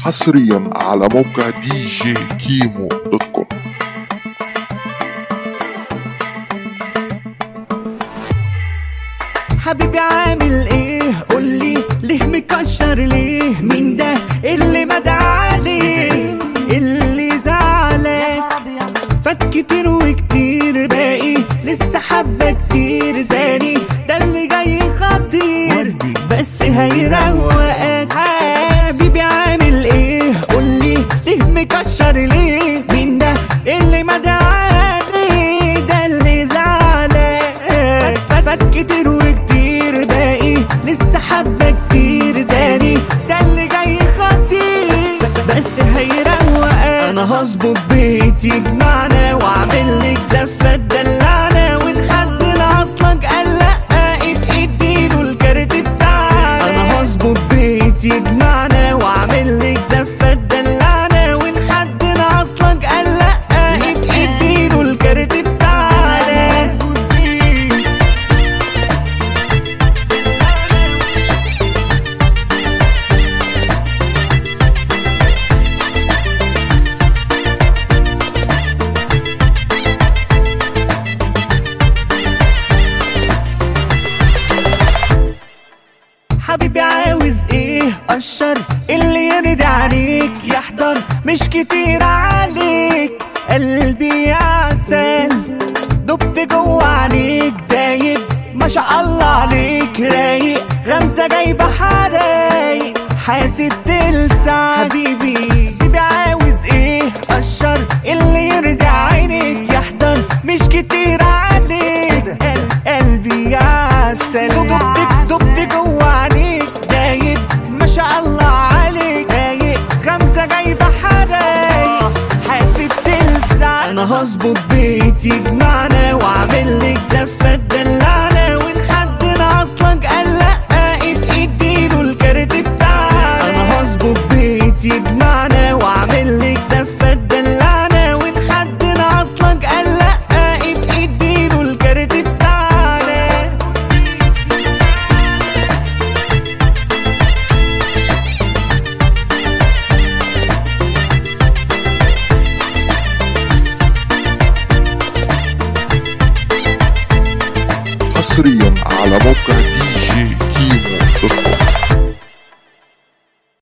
حصريا على موقع djkimo.com. حبيبي عامل ايه؟ قولي ليه مكشر ليه؟ مين ده اللي مدعى عليه؟ اللي زعلك فات كتير وكتير، باقي لسه حبة كتير تاني، ده اللي جاي خطير بس هيروقك. حبيبي عامل ايه؟ قولي ليه مكشر ليه؟ مين ده اللي مدعى عليه؟ ده اللي زعلك فات كتير وكتير، باقي لسه حبة كتير تاني، ده اللي جاي خطير بس هيروقك. انا هظبط بيتي يجمعنا واعمل لك زفة تدلعنا، ونحدد اصلك قال لا اديله الكارت بتاعنا. انا هظبط بيتي يجمعنا واعمل لك زفة تدلعنا، ونحدد اصلك قال لا اديله الكارت بتاعنا. حبيبي عاوز ايه؟ قشر اللي يرضي عليك يحضر، مش كتير عليك قلبي يا عسل، دبت جوه عليك دايب ما شاء الله عليك، رايق غمزة جايبة حرايق حاسد تلسع. حبيبي عاوز ايه؟ قشر اللي يرضي عينيك يحضر، مش كتير عليك قلبي يا عسل، دبت جوه عليك دايب ما شاء الله عليك، رايق غمزة جايبة حرايق حاسب تلسع. انا هظبط بيتي يجمعنا واعمل لك زفة تدلعنا، ونحدد اصلك قال لا اديله الكارت بتاعنا. انا هظبط بيتي يجمعنا واعمل لك زفة تدلعنا، ونحدد اصلك قال لا اديله الكارت بتاعنا. حصريا على موقع